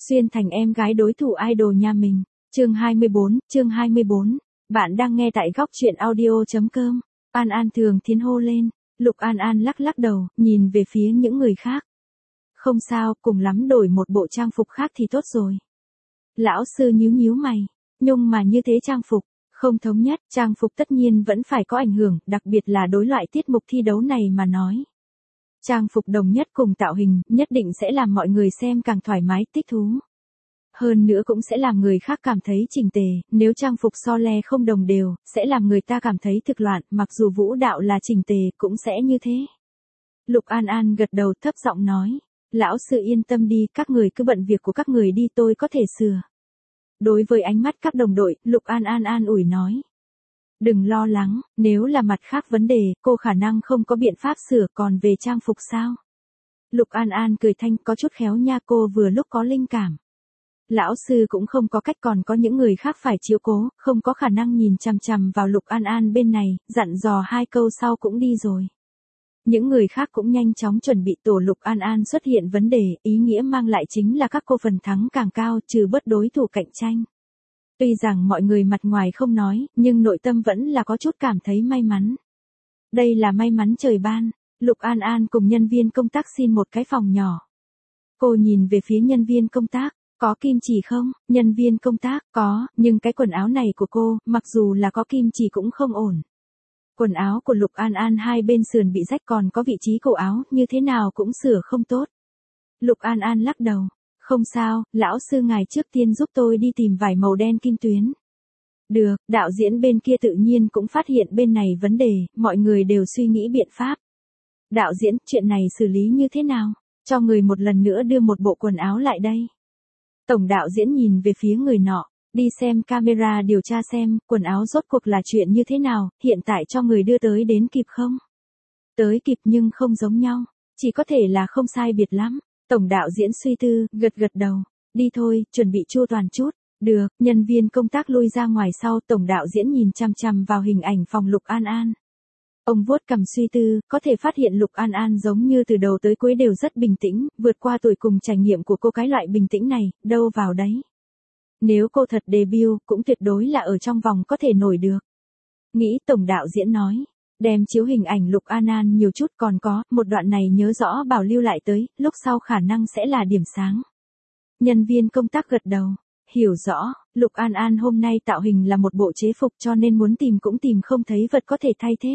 xuyên thành em gái đối thủ idol nhà mình. Chương 24. Bạn đang nghe tại góc truyện audio.com. An An thường thiến hô lên. Lục An An lắc lắc đầu, nhìn về phía những người khác. Không sao, cùng lắm đổi một bộ trang phục khác thì tốt rồi. Lão sư nhíu nhíu mày. Nhưng mà như thế trang phục, không thống nhất, trang phục tất nhiên vẫn phải có ảnh hưởng, đặc biệt là đối loại tiết mục thi đấu này mà nói. Trang phục đồng nhất cùng tạo hình, nhất định sẽ làm mọi người xem càng thoải mái, thích thú. Hơn nữa cũng sẽ làm người khác cảm thấy chỉnh tề, nếu trang phục so le không đồng đều, sẽ làm người ta cảm thấy thực loạn, mặc dù vũ đạo là chỉnh tề, cũng sẽ như thế. Lục An An gật đầu thấp giọng nói, lão sư yên tâm đi, các người cứ bận việc của các người đi, tôi có thể sửa. Đối với ánh mắt các đồng đội, Lục An An an ủi nói. Đừng lo lắng, nếu là mặt khác vấn đề, cô khả năng không có biện pháp sửa, còn về trang phục sao? Lục An An cười thanh, có chút khéo nha, cô vừa lúc có linh cảm. Lão sư cũng không có cách, còn có những người khác phải chiếu cố, không có khả năng nhìn chằm chằm vào Lục An An bên này, dặn dò hai câu sau cũng đi rồi. Những người khác cũng nhanh chóng chuẩn bị, tổ Lục An An xuất hiện vấn đề, ý nghĩa mang lại chính là các cô phần thắng càng cao, trừ bớt đối thủ cạnh tranh. Tuy rằng mọi người mặt ngoài không nói, nhưng nội tâm vẫn là có chút cảm thấy may mắn. Đây là may mắn trời ban. Lục An An cùng nhân viên công tác xin một cái phòng nhỏ. Cô nhìn về phía nhân viên công tác, có kim chỉ không? Nhân viên công tác, có, nhưng cái quần áo này của cô, mặc dù là có kim chỉ cũng không ổn. Quần áo của Lục An An hai bên sườn bị rách, còn có vị trí cổ áo, như thế nào cũng sửa không tốt. Lục An An lắc đầu. Không sao, lão sư ngài trước tiên giúp tôi đi tìm vải màu đen kim tuyến. Được, đạo diễn bên kia tự nhiên cũng phát hiện bên này vấn đề, mọi người đều suy nghĩ biện pháp. Đạo diễn, chuyện này xử lý như thế nào? Cho người một lần nữa đưa một bộ quần áo lại đây. Tổng đạo diễn nhìn về phía người nọ, đi xem camera điều tra xem, quần áo rốt cuộc là chuyện như thế nào, hiện tại cho người đưa tới đến kịp không? Tới kịp nhưng không giống nhau, chỉ có thể là không sai biệt lắm. Tổng đạo diễn suy tư, gật đầu. Đi thôi, chuẩn bị chu toàn chút. Được, nhân viên công tác lui ra ngoài sau, tổng đạo diễn nhìn chằm chằm vào hình ảnh phòng Lục An An. Ông vuốt cằm suy tư, có thể phát hiện Lục An An giống như từ đầu tới cuối đều rất bình tĩnh, vượt qua tuổi cùng trải nghiệm của cô, cái loại bình tĩnh này, đâu vào đấy. Nếu cô thật debut, cũng tuyệt đối là ở trong vòng có thể nổi được. Nghĩ tổng đạo diễn nói. Đem chiếu hình ảnh Lục An An nhiều chút, còn có, một đoạn này nhớ rõ bảo lưu lại tới, lúc sau khả năng sẽ là điểm sáng. Nhân viên công tác gật đầu, hiểu rõ, Lục An An hôm nay tạo hình là một bộ chế phục cho nên muốn tìm cũng tìm không thấy vật có thể thay thế.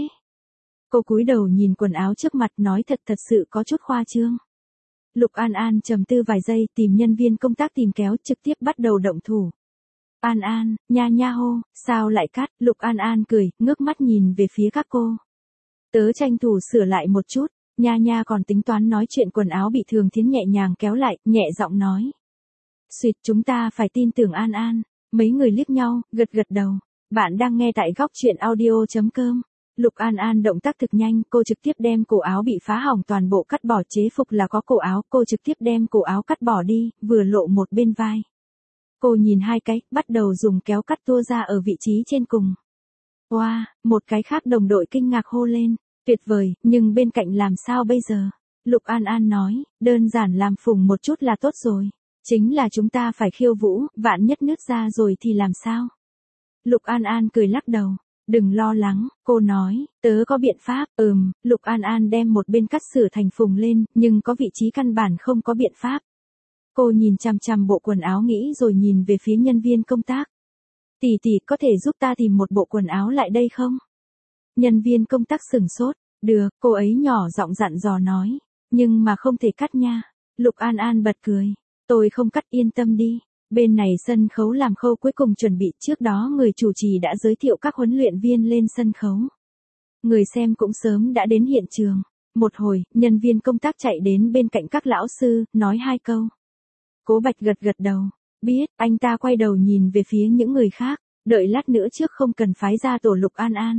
Cô cúi đầu nhìn quần áo trước mặt nói thật sự có chút khoa trương. Lục An An trầm tư vài giây, tìm nhân viên công tác tìm kéo, trực tiếp bắt đầu động thủ. An An, nha hô, sao lại cắt? Lục An An cười, ngước mắt nhìn về phía các cô. Tớ tranh thủ sửa lại một chút, nha còn tính toán nói chuyện, quần áo bị Thường Thiến nhẹ nhàng kéo lại, nhẹ giọng nói. Xuyệt, chúng ta phải tin tưởng An An. Mấy người liếc nhau, gật đầu. Bạn đang nghe tại góc truyện audio.com. Lục An An động tác thực nhanh, cô trực tiếp đem cổ áo bị phá hỏng toàn bộ cắt bỏ, chế phục là có cổ áo, cô trực tiếp đem cổ áo cắt bỏ đi, vừa lộ một bên vai. Cô nhìn hai cái, bắt đầu dùng kéo cắt tua ra ở vị trí trên cùng. Wow, một cái khác đồng đội kinh ngạc hô lên, tuyệt vời, nhưng bên cạnh làm sao bây giờ? Lục An An nói, đơn giản làm phùng một chút là tốt rồi. Chính là chúng ta phải khiêu vũ, vạn nhất nứt ra rồi thì làm sao? Lục An An cười lắc đầu. Đừng lo lắng, cô nói, tớ có biện pháp. Lục An An đem một bên cắt sửa thành phùng lên, nhưng có vị trí căn bản không có biện pháp. Cô nhìn chằm chằm bộ quần áo nghĩ rồi nhìn về phía nhân viên công tác. Tỷ có thể giúp ta tìm một bộ quần áo lại đây không? Nhân viên công tác sửng sốt. Được, cô ấy nhỏ giọng dặn dò nói. Nhưng mà không thể cắt nha. Lục An An bật cười. Tôi không cắt, yên tâm đi. Bên này sân khấu làm khâu cuối cùng chuẩn bị, trước đó người chủ trì đã giới thiệu các huấn luyện viên lên sân khấu. Người xem cũng sớm đã đến hiện trường. Một hồi, nhân viên công tác chạy đến bên cạnh các lão sư, nói hai câu. Cố Bạch gật đầu. Biết, anh ta quay đầu nhìn về phía những người khác, đợi lát nữa trước không cần phái ra tổ Lục An An.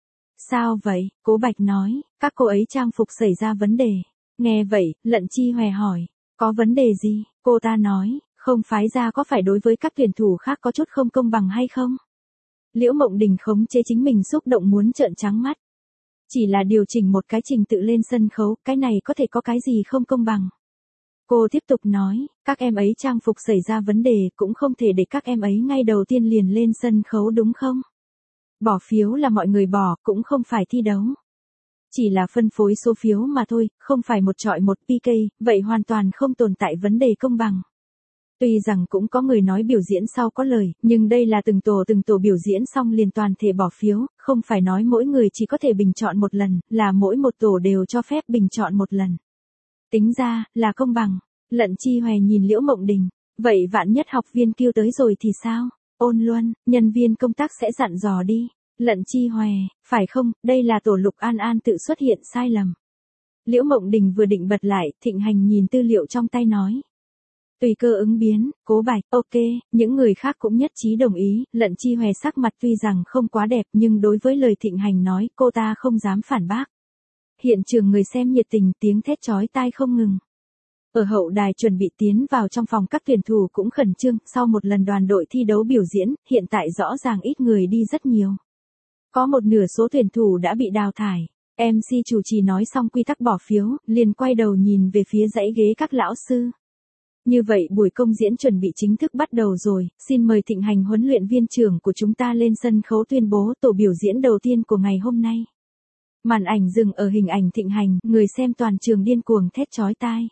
Sao vậy? Cố Bạch nói, các cô ấy trang phục xảy ra vấn đề. Nghe vậy, Lận Chi Hòe hỏi, có vấn đề gì? Cô ta nói, không phái ra có phải đối với các tuyển thủ khác có chút không công bằng hay không? Liễu Mộng Đình khống chế chính mình xúc động muốn trợn trắng mắt. Chỉ là điều chỉnh một cái trình tự lên sân khấu, cái này có thể có cái gì không công bằng? Cô tiếp tục nói, các em ấy trang phục xảy ra vấn đề cũng không thể để các em ấy ngay đầu tiên liền lên sân khấu đúng không? Bỏ phiếu là mọi người bỏ, cũng không phải thi đấu. Chỉ là phân phối số phiếu mà thôi, không phải một chọi một PK, vậy hoàn toàn không tồn tại vấn đề công bằng. Tuy rằng cũng có người nói biểu diễn sau có lời, nhưng đây là từng tổ biểu diễn xong liền toàn thể bỏ phiếu, không phải nói mỗi người chỉ có thể bình chọn một lần, là mỗi một tổ đều cho phép bình chọn một lần. Tính ra, là công bằng. Lận Chi Hoè nhìn Liễu Mộng Đình, vậy vạn nhất học viên kêu tới rồi thì sao? Ôn Luân, nhân viên công tác sẽ dặn dò đi. Lận Chi Hoè, phải không, đây là tổ Lục An An tự xuất hiện sai lầm. Liễu Mộng Đình vừa định bật lại, Thịnh Hành nhìn tư liệu trong tay nói. Tùy cơ ứng biến, Cố Bạch, ok, những người khác cũng nhất trí đồng ý, Lận Chi Hoè sắc mặt tuy rằng không quá đẹp nhưng đối với lời Thịnh Hành nói cô ta không dám phản bác. Hiện trường người xem nhiệt tình, tiếng thét chói tai không ngừng. Ở hậu đài chuẩn bị tiến vào trong phòng, các tuyển thủ cũng khẩn trương, sau một lần đoàn đội thi đấu biểu diễn, hiện tại rõ ràng ít người đi rất nhiều. Có một nửa số tuyển thủ đã bị đào thải. MC chủ trì nói xong quy tắc bỏ phiếu, liền quay đầu nhìn về phía dãy ghế các lão sư. Như vậy buổi công diễn chuẩn bị chính thức bắt đầu rồi, xin mời Thịnh Hành huấn luyện viên trưởng của chúng ta lên sân khấu tuyên bố tổ biểu diễn đầu tiên của ngày hôm nay. Màn ảnh dừng ở hình ảnh Thịnh Hành, người xem toàn trường điên cuồng thét chói tai.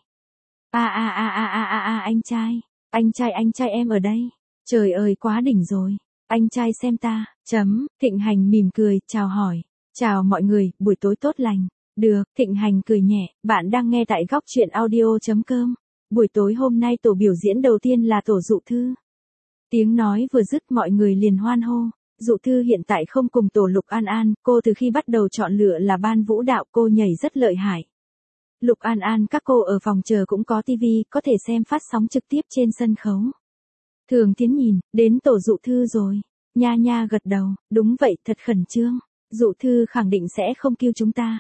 Anh trai em ở đây. Trời ơi quá đỉnh rồi. Anh trai xem ta, Thịnh Hành mỉm cười, chào hỏi. Chào mọi người, buổi tối tốt lành. Được, Thịnh Hành cười nhẹ, bạn đang nghe tại góc truyện audio.com. Buổi tối hôm nay tổ biểu diễn đầu tiên là tổ Dụ Thư. Tiếng nói vừa dứt mọi người liền hoan hô. Dụ Thư hiện tại không cùng tổ Lục An An, cô từ khi bắt đầu chọn lựa là ban vũ đạo, cô nhảy rất lợi hại. Lục An An các cô ở phòng chờ cũng có tivi, có thể xem phát sóng trực tiếp trên sân khấu. Thường Thiến nhìn, đến tổ Dụ Thư rồi. Nha nha gật đầu, đúng vậy, thật khẩn trương. Dụ Thư khẳng định sẽ không kêu chúng ta.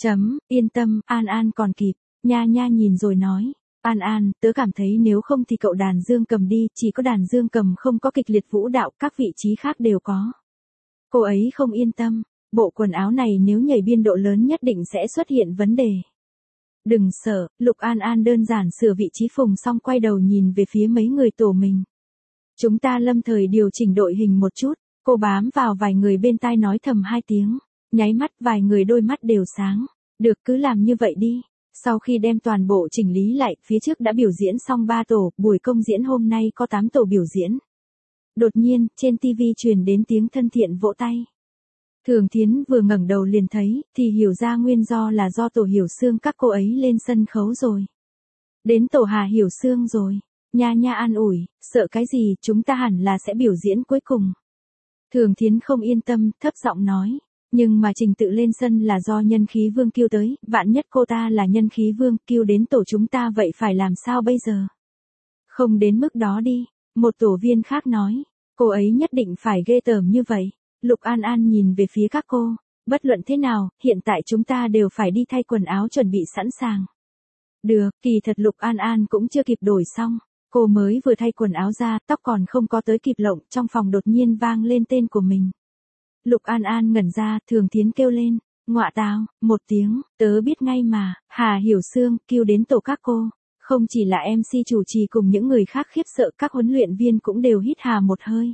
Yên tâm, An An còn kịp. Nha nha nhìn rồi nói. An An, tớ cảm thấy nếu không thì cậu đàn dương cầm đi, chỉ có đàn dương cầm không có kịch liệt vũ đạo, các vị trí khác đều có. Cô ấy không yên tâm, bộ quần áo này nếu nhảy biên độ lớn nhất định sẽ xuất hiện vấn đề. Đừng sợ, Lục An An đơn giản sửa vị trí phùng xong quay đầu nhìn về phía mấy người tổ mình. Chúng ta lâm thời điều chỉnh đội hình một chút, cô bám vào vài người bên tai nói thầm 2 tiếng, nháy mắt vài người đôi mắt đều sáng. Được, cứ làm như vậy đi. Sau khi đem toàn bộ chỉnh lý lại, phía trước đã biểu diễn xong 3 tổ, buổi công diễn hôm nay có 8 tổ biểu diễn. Đột nhiên, trên TV truyền đến tiếng thân thiện vỗ tay. Thường Thiến vừa ngẩng đầu liền thấy, thì hiểu ra nguyên do là do tổ Hiểu Sương các cô ấy lên sân khấu rồi. Đến tổ Hà Hiểu Sương rồi. Nha nha an ủi, sợ cái gì, chúng ta hẳn là sẽ biểu diễn cuối cùng. Thường Thiến không yên tâm, thấp giọng nói. Nhưng mà trình tự lên sân là do nhân khí vương kêu tới, vạn nhất cô ta là nhân khí vương kêu đến tổ chúng ta vậy phải làm sao bây giờ? Không đến mức đó đi, một tổ viên khác nói, cô ấy nhất định phải ghê tởm như vậy. Lục An An nhìn về phía các cô, bất luận thế nào, hiện tại chúng ta đều phải đi thay quần áo chuẩn bị sẵn sàng. Được, kỳ thật Lục An An cũng chưa kịp đổi xong, cô mới vừa thay quần áo ra, tóc còn không có tới kịp lộng, trong phòng đột nhiên vang lên tên của mình. Lục An An ngẩn ra, Thường Thiến kêu lên, ngọa tào, một tiếng, tớ biết ngay mà, Hà Hiểu Sương, kêu đến tổ các cô. Không chỉ là MC chủ trì cùng những người khác khiếp sợ, các huấn luyện viên cũng đều hít hà một hơi.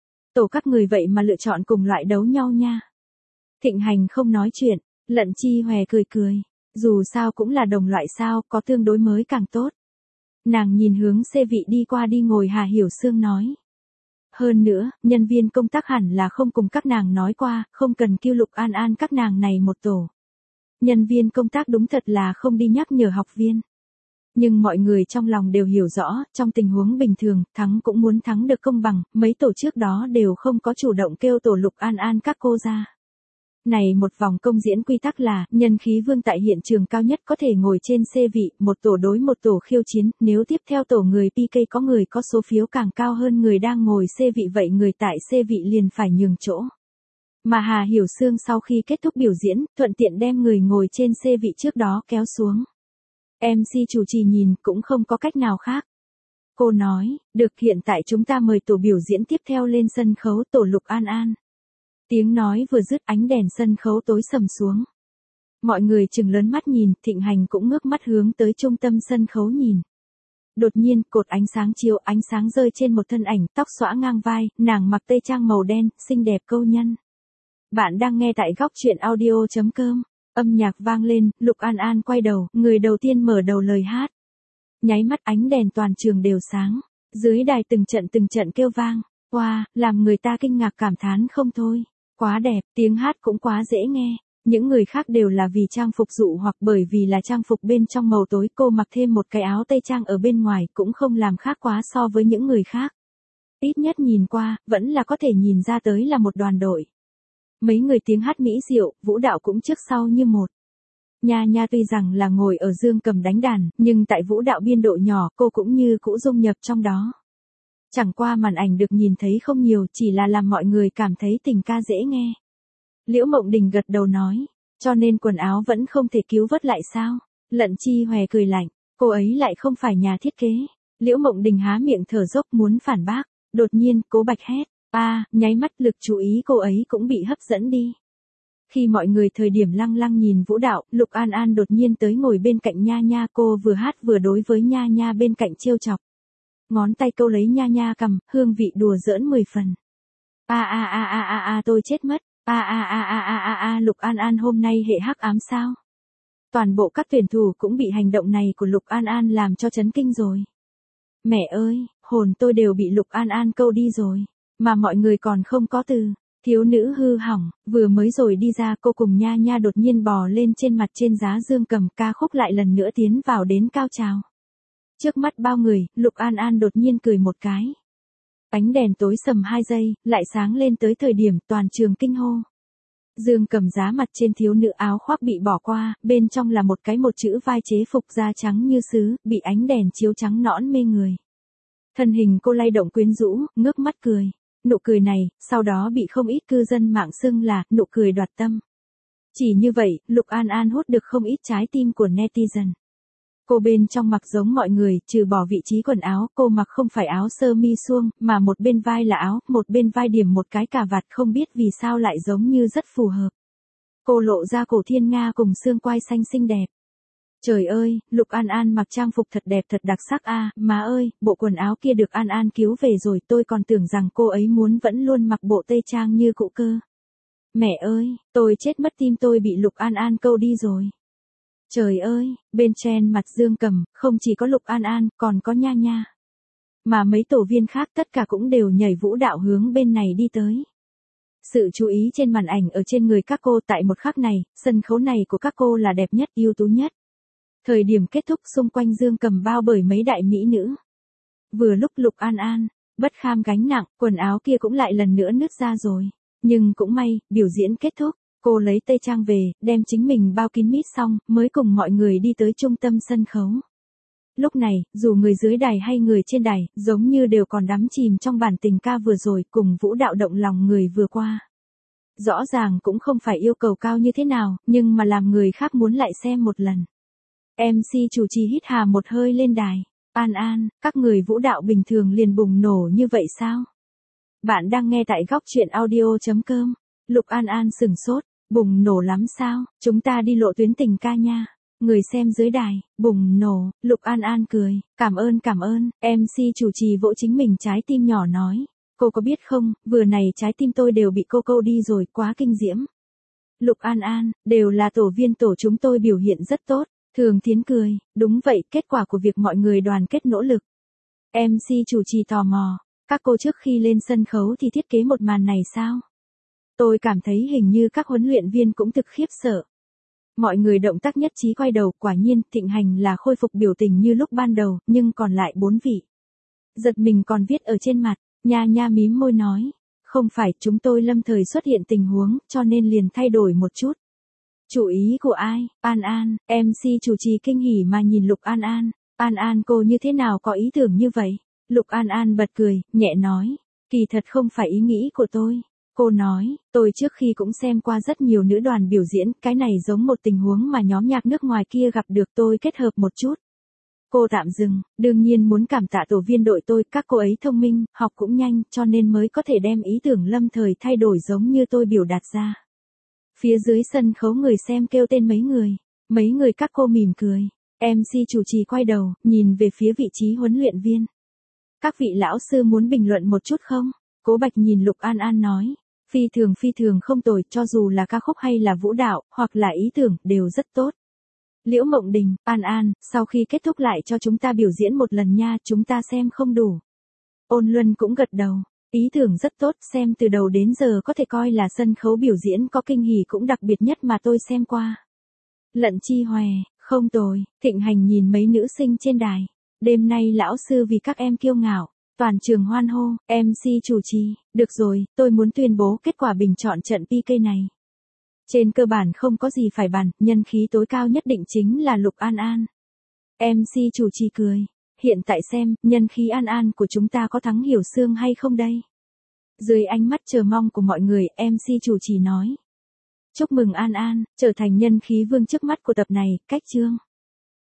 Tổ các người vậy mà lựa chọn cùng loại đấu nhau nha. Thịnh Hành không nói chuyện, Lận Chi Hoè cười cười, dù sao cũng là đồng loại sao, có tương đối mới càng tốt. Nàng nhìn hướng xê vị đi qua đi ngồi Hà Hiểu Sương nói. Hơn nữa, nhân viên công tác hẳn là không cùng các nàng nói qua, không cần kêu Lục An An các nàng này một tổ. Nhân viên công tác đúng thật là không đi nhắc nhở học viên. Nhưng mọi người trong lòng đều hiểu rõ, trong tình huống bình thường, thắng cũng muốn thắng được công bằng, mấy tổ trước đó đều không có chủ động kêu tổ Lục An An các cô ra. Này một vòng công diễn quy tắc là, nhân khí vương tại hiện trường cao nhất có thể ngồi trên xê vị, một tổ đối một tổ khiêu chiến, nếu tiếp theo tổ người PK có người có số phiếu càng cao hơn người đang ngồi xê vị vậy người tại xê vị liền phải nhường chỗ. Mà Hà Hiểu Sương sau khi kết thúc biểu diễn, thuận tiện đem người ngồi trên xê vị trước đó kéo xuống. MC chủ trì nhìn cũng không có cách nào khác. Cô nói, được hiện tại chúng ta mời tổ biểu diễn tiếp theo lên sân khấu tổ Lục An An. Tiếng nói vừa dứt ánh đèn sân khấu tối sầm xuống. Mọi người trừng lớn mắt nhìn, Thịnh Hành cũng ngước mắt hướng tới trung tâm sân khấu nhìn. Đột nhiên, cột ánh sáng chiếu ánh sáng rơi trên một thân ảnh, tóc xõa ngang vai, nàng mặc tây trang màu đen, xinh đẹp câu nhân. Bạn đang nghe tại góc chuyện audio.com. Âm nhạc vang lên, Lục An An quay đầu, người đầu tiên mở đầu lời hát. Nháy mắt ánh đèn toàn trường đều sáng. Dưới đài từng trận kêu vang. Wow, làm người ta kinh ngạc cảm thán không thôi. Quá đẹp, tiếng hát cũng quá dễ nghe. Những người khác đều là vì trang phục dụ hoặc bởi vì là trang phục bên trong màu tối, cô mặc thêm một cái áo tây trang ở bên ngoài cũng không làm khác quá so với những người khác. Ít nhất nhìn qua, vẫn là có thể nhìn ra tới là một đoàn đội. Mấy người tiếng hát mỹ diệu, vũ đạo cũng trước sau như một. Nha Nha tuy rằng là ngồi ở dương cầm đánh đàn, nhưng tại vũ đạo biên độ nhỏ cô cũng như cũ dung nhập trong đó. Chẳng qua màn ảnh được nhìn thấy không nhiều, chỉ là làm mọi người cảm thấy tình ca dễ nghe. Liễu Mộng Đình gật đầu nói, cho nên quần áo vẫn không thể cứu vớt lại sao? Lận Chi Hòe cười lạnh, cô ấy lại không phải nhà thiết kế. Liễu Mộng Đình há miệng thở dốc muốn phản bác, đột nhiên Cố Bạch hét, nháy mắt lực chú ý cô ấy cũng bị hấp dẫn đi. Khi mọi người thời điểm lăng lăng nhìn vũ đạo, Lục An An đột nhiên tới ngồi bên cạnh Nha Nha, cô vừa hát vừa đối với Nha Nha bên cạnh trêu chọc. Ngón tay câu lấy Nha Nha cằm, hương vị đùa giỡn 10 phần. Tôi chết mất. Lục An An hôm nay hệ hắc ám sao? Toàn bộ các tuyển thủ cũng bị hành động này của Lục An An làm cho chấn kinh rồi. Mẹ ơi, hồn tôi đều bị Lục An An câu đi rồi, mà mọi người còn không có từ. Thiếu nữ hư hỏng, vừa mới rồi đi ra cô cùng Nha Nha đột nhiên bò lên trên mặt trên giá dương cầm, ca khúc lại lần nữa tiến vào đến cao trào. Trước mắt bao người, Lục An An đột nhiên cười một cái. Ánh đèn tối sầm 2 giây, lại sáng lên tới thời điểm toàn trường kinh hô. Dương cầm giá mặt trên thiếu nữ áo khoác bị bỏ qua, bên trong là một chữ vai chế phục da trắng như sứ, bị ánh đèn chiếu trắng nõn mê người. Thân hình cô lay động quyến rũ, ngước mắt cười. Nụ cười này, sau đó bị không ít cư dân mạng xưng là nụ cười đoạt tâm. Chỉ như vậy, Lục An An hút được không ít trái tim của netizen. Cô bên trong mặc giống mọi người, trừ bỏ vị trí quần áo, cô mặc không phải áo sơ mi suông, mà một bên vai là áo, một bên vai điểm một cái cà vạt, không biết vì sao lại giống như rất phù hợp. Cô lộ ra cổ thiên nga cùng xương quai xanh xinh đẹp. Trời ơi, Lục An An mặc trang phục thật đẹp thật đặc sắc má ơi, bộ quần áo kia được An An cứu về rồi, tôi còn tưởng rằng cô ấy muốn vẫn luôn mặc bộ tây trang như cũ cơ. Mẹ ơi, tôi chết mất, tim tôi bị Lục An An câu đi rồi. Trời ơi, bên trên mặt dương cầm, không chỉ có Lục An An, còn có Nha Nha. Mà mấy tổ viên khác tất cả cũng đều nhảy vũ đạo hướng bên này đi tới. Sự chú ý trên màn ảnh ở trên người các cô tại một khắc này, sân khấu này của các cô là đẹp nhất, ưu tú nhất. Thời điểm kết thúc xung quanh dương cầm bao bởi mấy đại mỹ nữ. Vừa lúc Lục An An, bất kham gánh nặng, quần áo kia cũng lại lần nữa nứt ra rồi. Nhưng cũng may, biểu diễn kết thúc. Cô lấy tây trang về, đem chính mình bao kín mít xong, mới cùng mọi người đi tới trung tâm sân khấu. Lúc này, dù người dưới đài hay người trên đài, giống như đều còn đắm chìm trong bản tình ca vừa rồi cùng vũ đạo động lòng người vừa qua. Rõ ràng cũng không phải yêu cầu cao như thế nào, nhưng mà làm người khác muốn lại xem một lần. MC chủ trì hít hà một hơi lên đài. An An, các người vũ đạo bình thường liền bùng nổ như vậy sao? Bạn đang nghe tại góc chuyện audio.com. Lục An An sửng sốt, bùng nổ lắm sao, chúng ta đi lộ tuyến tình ca nha. Người xem dưới đài, bùng nổ, Lục An An cười, cảm ơn, MC chủ trì vỗ chính mình trái tim nhỏ nói. Cô có biết không, vừa này trái tim tôi đều bị cô câu đi rồi, quá kinh diễm. Lục An An, đều là tổ viên tổ chúng tôi biểu hiện rất tốt. Thường Thiến cười, đúng vậy, kết quả của việc mọi người đoàn kết nỗ lực. MC chủ trì tò mò, các cô trước khi lên sân khấu thì thiết kế một màn này sao? Tôi cảm thấy hình như các huấn luyện viên cũng thực khiếp sợ. Mọi người động tác nhất trí quay đầu, quả nhiên, Thịnh Hành là khôi phục biểu tình như lúc ban đầu, nhưng còn lại 4 vị. Giật mình còn viết ở trên mặt, Nha Nha mím môi nói, không phải, chúng tôi lâm thời xuất hiện tình huống, cho nên liền thay đổi một chút. Chủ ý của ai? An An, MC chủ trì kinh hỉ mà nhìn Lục An An. An An cô như thế nào có ý tưởng như vậy? Lục An An bật cười, nhẹ nói, kỳ thật không phải ý nghĩ của tôi. Cô nói, tôi trước khi cũng xem qua rất nhiều nữ đoàn biểu diễn, cái này giống một tình huống mà nhóm nhạc nước ngoài kia gặp được, tôi kết hợp một chút. Cô tạm dừng, đương nhiên muốn cảm tạ tổ viên đội tôi, các cô ấy thông minh, học cũng nhanh, cho nên mới có thể đem ý tưởng lâm thời thay đổi giống như tôi biểu đạt ra. Phía dưới sân khấu người xem kêu tên mấy người các cô mỉm cười. MC chủ trì quay đầu, nhìn về phía vị trí huấn luyện viên. Các vị lão sư muốn bình luận một chút không? Cố Bạch nhìn Lục An An nói. Phi thường không tồi, cho dù là ca khúc hay là vũ đạo, hoặc là ý tưởng, đều rất tốt. Liễu Mộng Đình, An An, sau khi kết thúc lại cho chúng ta biểu diễn một lần nha, chúng ta xem không đủ. Ôn Luân cũng gật đầu. Ý tưởng rất tốt, xem từ đầu đến giờ có thể coi là sân khấu biểu diễn có kinh hỉ cũng đặc biệt nhất mà tôi xem qua. Lận Chi Hòe, không tồi. Thịnh Hành nhìn mấy nữ sinh trên đài. Đêm nay lão sư vì các em kiêu ngạo. Toàn trường hoan hô. MC chủ trì, được rồi, tôi muốn tuyên bố kết quả bình chọn trận PK này. Trên cơ bản không có gì phải bàn, nhân khí tối cao nhất định chính là Lục An An. MC chủ trì cười. Hiện tại xem, nhân khí An An của chúng ta có thắng Hiểu Xương hay không đây? Dưới ánh mắt chờ mong của mọi người, MC chủ trì nói. Chúc mừng An An, trở thành nhân khí vương trước mắt của tập này, cách chương.